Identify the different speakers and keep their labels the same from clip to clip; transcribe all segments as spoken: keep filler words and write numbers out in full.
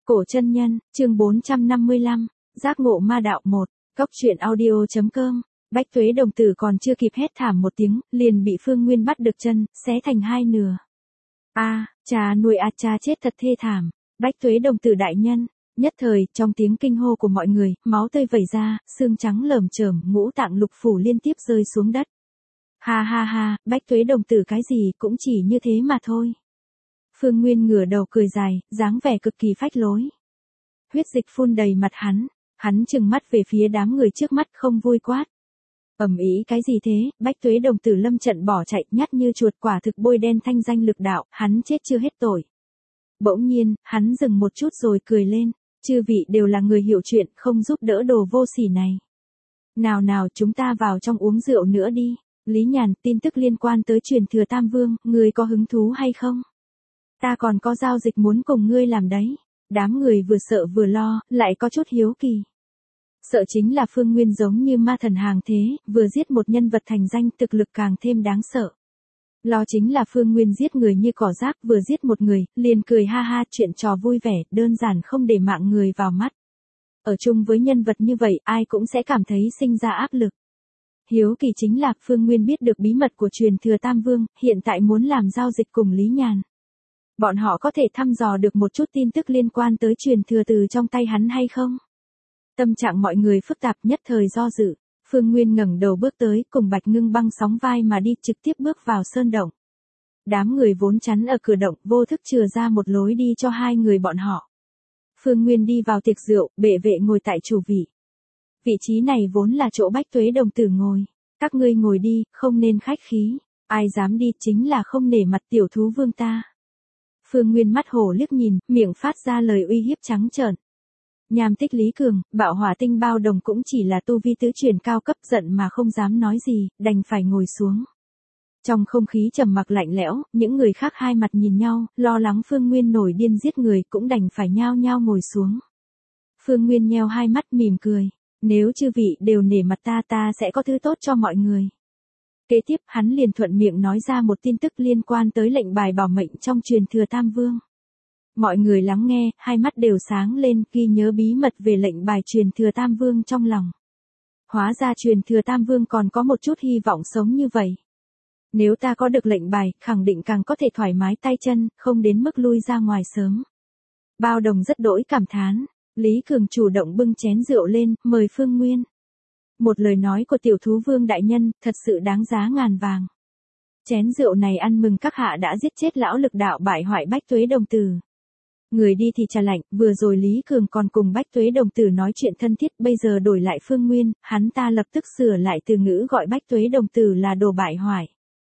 Speaker 1: Cổ chân nhân, chương bốn trăm năm mươi lăm, giác ngộ ma đạo một, cốc truyện audio.com. Bách Tuế đồng tử còn chưa kịp hét thảm một tiếng, liền bị Phương Nguyên bắt được chân, xé thành hai nửa. A, à, cha nuôi a à, cha chết thật thê thảm. Bách Tuế đồng tử đại nhân. Nhất thời, trong tiếng kinh hô của mọi người, máu tươi vẩy ra, xương trắng lởm chởm, ngũ tạng lục phủ liên tiếp rơi xuống đất. Ha ha ha, Bách Tuế đồng tử cái gì cũng chỉ như thế mà thôi. Phương Nguyên ngửa đầu cười dài, dáng vẻ cực kỳ phách lối. Huyết dịch phun đầy mặt hắn, hắn trừng mắt về phía đám người trước mắt không vui quát. Ầm ĩ cái gì thế, Bách Tuế đồng tử lâm trận bỏ chạy nhát như chuột, quả thực bôi đen thanh danh lực đạo, hắn chết chưa hết tội. Bỗng nhiên, hắn dừng một chút rồi cười lên, chư vị đều là người hiểu chuyện, không giúp đỡ đồ vô sỉ này. Nào nào chúng ta vào trong uống rượu nữa đi. Lý Nhàn, tin tức liên quan tới truyền thừa Tam Vương, ngươi có hứng thú hay không? Ta còn có giao dịch muốn cùng ngươi làm đấy. Đám người vừa sợ vừa lo, lại có chút hiếu kỳ. Sợ chính là Phương Nguyên giống như ma thần hàng thế, vừa giết một nhân vật thành danh, thực lực càng thêm đáng sợ. Lo chính là Phương Nguyên giết người như cỏ rác, vừa giết một người, liền cười ha ha, chuyện trò vui vẻ, đơn giản không để mạng người vào mắt. Ở chung với nhân vật như vậy, ai cũng sẽ cảm thấy sinh ra áp lực. Hiếu kỳ chính là Phương Nguyên biết được bí mật của truyền thừa Tam Vương, hiện tại muốn làm giao dịch cùng Lý Nhàn. Bọn họ có thể thăm dò được một chút tin tức liên quan tới truyền thừa từ trong tay hắn hay không? Tâm trạng mọi người phức tạp, nhất thời do dự. Phương Nguyên ngẩng đầu bước tới, cùng Bạch Ngưng Băng sóng vai mà đi, trực tiếp bước vào sơn động. Đám người vốn chắn ở cửa động, vô thức chừa ra một lối đi cho hai người bọn họ. Phương Nguyên đi vào tiệc rượu, bệ vệ ngồi tại chủ vị. Vị trí này vốn là chỗ Bách Tuế đồng tử ngồi. Các ngươi ngồi đi, không nên khách khí. Ai dám đi chính là không nể mặt tiểu thú vương ta. Phương Nguyên mắt hổ liếc nhìn, miệng phát ra lời uy hiếp trắng trợn. Nham Tích Lý Cường, Bạo Hỏa Tinh Bao Đồng cũng chỉ là tu vi tứ truyền cao cấp, giận mà không dám nói gì, đành phải ngồi xuống. Trong không khí trầm mặc lạnh lẽo, những người khác hai mặt nhìn nhau, lo lắng Phương Nguyên nổi điên giết người, cũng đành phải nhao nhao ngồi xuống. Phương Nguyên nheo hai mắt mỉm cười, nếu chư vị đều nể mặt ta, ta sẽ có thứ tốt cho mọi người. Kế tiếp, hắn liền thuận miệng nói ra một tin tức liên quan tới lệnh bài bảo mệnh trong truyền thừa Tam Vương. Mọi người lắng nghe, hai mắt đều sáng lên, ghi nhớ bí mật về lệnh bài truyền thừa Tam Vương trong lòng. Hóa ra truyền thừa Tam Vương còn có một chút hy vọng sống như vậy. Nếu ta có được lệnh bài, khẳng định càng có thể thoải mái tay chân, không đến mức lui ra ngoài sớm. Bao Đồng rất đỗi cảm thán. Lý Cường chủ động bưng chén rượu lên, mời Phương Nguyên. Một lời nói của tiểu thú vương đại nhân, thật sự đáng giá ngàn vàng. Chén rượu này ăn mừng các hạ đã giết chết lão lực đạo bại hoại Bách Tuế đồng tử. Người đi thì trà lạnh, vừa rồi Lý Cường còn cùng Bách Tuế đồng tử nói chuyện thân thiết, bây giờ đổi lại Phương Nguyên, hắn ta lập tức sửa lại từ ngữ gọi Bách Tuế đồng tử là đồ bại hoại.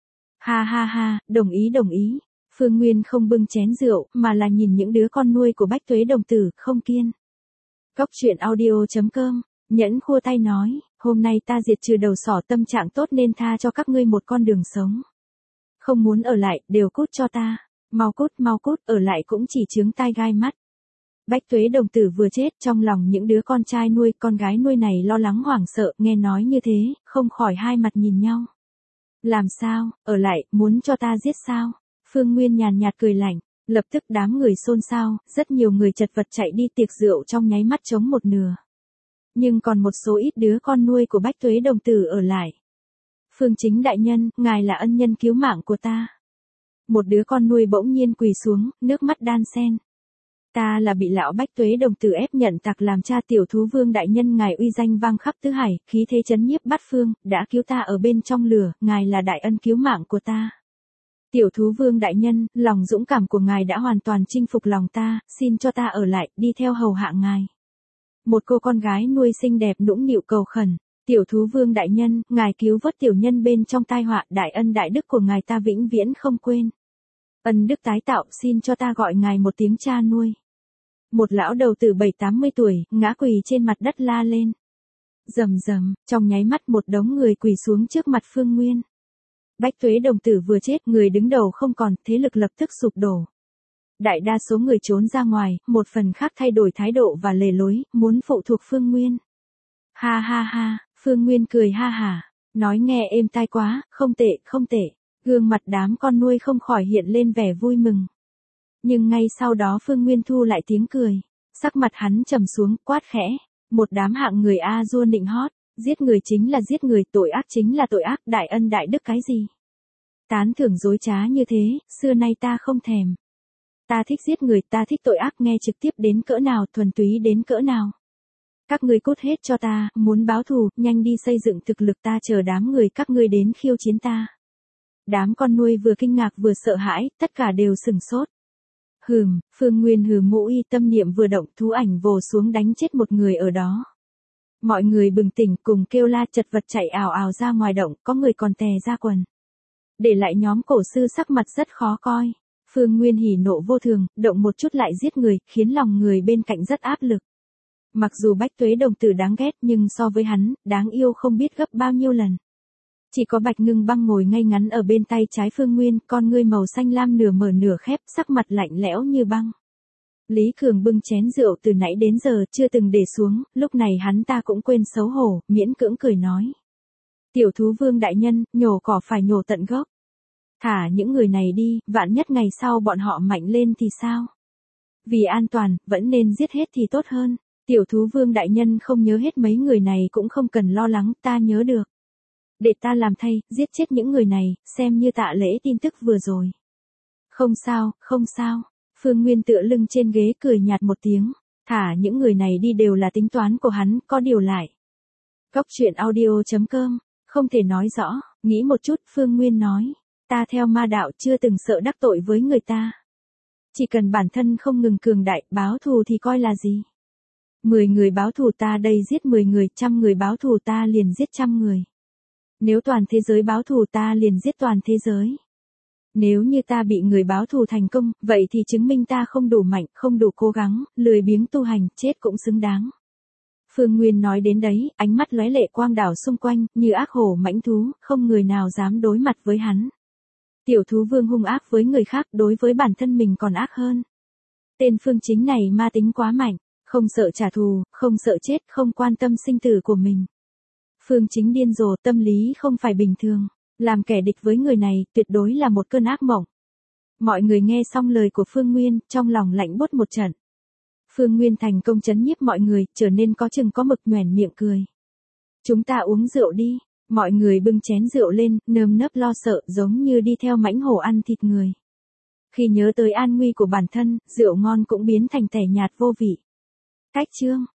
Speaker 1: Ha ha ha, đồng ý đồng ý. Phương Nguyên không bưng chén rượu, mà là nhìn những đứa con nuôi của Bách Tuế đồng tử, không kiên. Cốc truyện audio.com, Nhẫn khua tay nói, hôm nay ta diệt trừ đầu sỏ, tâm trạng tốt nên tha cho các ngươi một con đường sống. Không muốn ở lại, đều cút cho ta. Mau cút, mau cút, ở lại cũng chỉ chướng tai gai mắt. Bách Tuế đồng tử vừa chết, trong lòng những đứa con trai nuôi, con gái nuôi này lo lắng hoảng sợ, nghe nói như thế, không khỏi hai mặt nhìn nhau. Làm sao, ở lại, muốn cho ta giết sao? Phương Nguyên nhàn nhạt cười lạnh, lập tức đám người xôn xao, rất nhiều người chật vật chạy đi, tiệc rượu trong nháy mắt trống một nửa. Nhưng còn một số ít đứa con nuôi của Bách Tuế đồng tử ở lại. Phương Chính đại nhân, ngài là ân nhân cứu mạng của ta. Một đứa con nuôi bỗng nhiên quỳ xuống, nước mắt đan sen. Ta là bị lão Bách Tuế đồng tử ép nhận tặc làm cha, tiểu thú vương đại nhân ngài uy danh vang khắp tứ hải, khí thế chấn nhiếp bát phương, đã cứu ta ở bên trong lửa, ngài là đại ân cứu mạng của ta. Tiểu thú vương đại nhân, lòng dũng cảm của ngài đã hoàn toàn chinh phục lòng ta, xin cho ta ở lại, đi theo hầu hạ ngài. Một cô con gái nuôi xinh đẹp nũng nịu cầu khẩn. Tiểu thú vương đại nhân, ngài cứu vớt tiểu nhân bên trong tai họa, đại ân đại đức của ngài ta vĩnh viễn không quên. Ân đức tái tạo, xin cho ta gọi ngài một tiếng cha nuôi. Một lão đầu từ bảy tám mươi tuổi, ngã quỳ trên mặt đất la lên. Rầm rầm, trong nháy mắt một đống người quỳ xuống trước mặt Phương Nguyên. Bách Tuế đồng tử vừa chết, người đứng đầu không còn, thế lực lập tức sụp đổ. Đại đa số người trốn ra ngoài, một phần khác thay đổi thái độ và lề lối, muốn phụ thuộc Phương Nguyên. Ha ha ha, Phương Nguyên cười ha hả, nói nghe êm tai quá, không tệ, không tệ. Gương mặt đám con nuôi không khỏi hiện lên vẻ vui mừng. Nhưng ngay sau đó Phương Nguyên thu lại tiếng cười. Sắc mặt hắn trầm xuống, quát khẽ. Một đám hạng người a dua nịnh hót. Giết người chính là giết người, tội ác chính là tội ác, đại ân đại đức cái gì? Tán thưởng dối trá như thế, xưa nay ta không thèm. Ta thích giết người, ta thích tội ác, nghe trực tiếp đến cỡ nào, thuần túy đến cỡ nào. Các ngươi cút hết cho ta, muốn báo thù, nhanh đi xây dựng thực lực, ta chờ đám người các ngươi đến khiêu chiến ta. Đám con nuôi vừa kinh ngạc vừa sợ hãi, tất cả đều sừng sốt. Hừm, Phương Nguyên hừ mũi, tâm niệm vừa động, thú ảnh vồ xuống đánh chết một người ở đó. Mọi người bừng tỉnh cùng kêu la chật vật chạy ào ào ra ngoài động, có người còn tè ra quần. Để lại nhóm cổ sư sắc mặt rất khó coi. Phương Nguyên hỉ nộ vô thường, động một chút lại giết người, khiến lòng người bên cạnh rất áp lực. Mặc dù Bách Tuế đồng tử đáng ghét nhưng so với hắn, đáng yêu không biết gấp bao nhiêu lần. Chỉ có Bạch Ngưng Băng ngồi ngay ngắn ở bên tay trái Phương Nguyên, con ngươi màu xanh lam nửa mở nửa khép, sắc mặt lạnh lẽo như băng. Lý Cường bưng chén rượu từ nãy đến giờ chưa từng để xuống, lúc này hắn ta cũng quên xấu hổ, miễn cưỡng cười nói. Tiểu thú vương đại nhân, nhổ cỏ phải nhổ tận gốc. Thả những người này đi, vạn nhất ngày sau bọn họ mạnh lên thì sao? Vì an toàn, vẫn nên giết hết thì tốt hơn. Tiểu thú vương đại nhân không nhớ hết mấy người này cũng không cần lo lắng, ta nhớ được. Để ta làm thay, giết chết những người này, xem như tạ lễ tin tức vừa rồi. Không sao, không sao. Phương Nguyên tựa lưng trên ghế cười nhạt một tiếng. Thả những người này đi đều là tính toán của hắn, có điều lại. Cốc truyện audio chấm com, không thể nói rõ, nghĩ một chút, Phương Nguyên nói. Ta theo ma đạo chưa từng sợ đắc tội với người ta. Chỉ cần bản thân không ngừng cường đại, báo thù thì coi là gì? Mười người báo thù ta đây giết mười người, trăm người báo thù ta liền giết trăm người. Nếu toàn thế giới báo thù ta liền giết toàn thế giới. Nếu như ta bị người báo thù thành công, vậy thì chứng minh ta không đủ mạnh, không đủ cố gắng, lười biếng tu hành, chết cũng xứng đáng. Phương Nguyên nói đến đấy, ánh mắt lóe lệ quang đảo xung quanh, như ác hổ mãnh thú, không người nào dám đối mặt với hắn. Tiểu thú vương hung ác với người khác, đối với bản thân mình còn ác hơn. Tên Phương Chính này ma tính quá mạnh, không sợ trả thù, không sợ chết, không quan tâm sinh tử của mình. Phương Chính điên rồ, tâm lý không phải bình thường, làm kẻ địch với người này, tuyệt đối là một cơn ác mộng. Mọi người nghe xong lời của Phương Nguyên, trong lòng lạnh buốt một trận. Phương Nguyên thành công trấn nhiếp mọi người, trở nên có chừng có mực, nhoẻn miệng cười. Chúng ta uống rượu đi. Mọi người bưng chén rượu lên, nơm nớp lo sợ, giống như đi theo mãnh hổ ăn thịt người. Khi nhớ tới an nguy của bản thân, rượu ngon cũng biến thành tẻ nhạt vô vị. Cách chương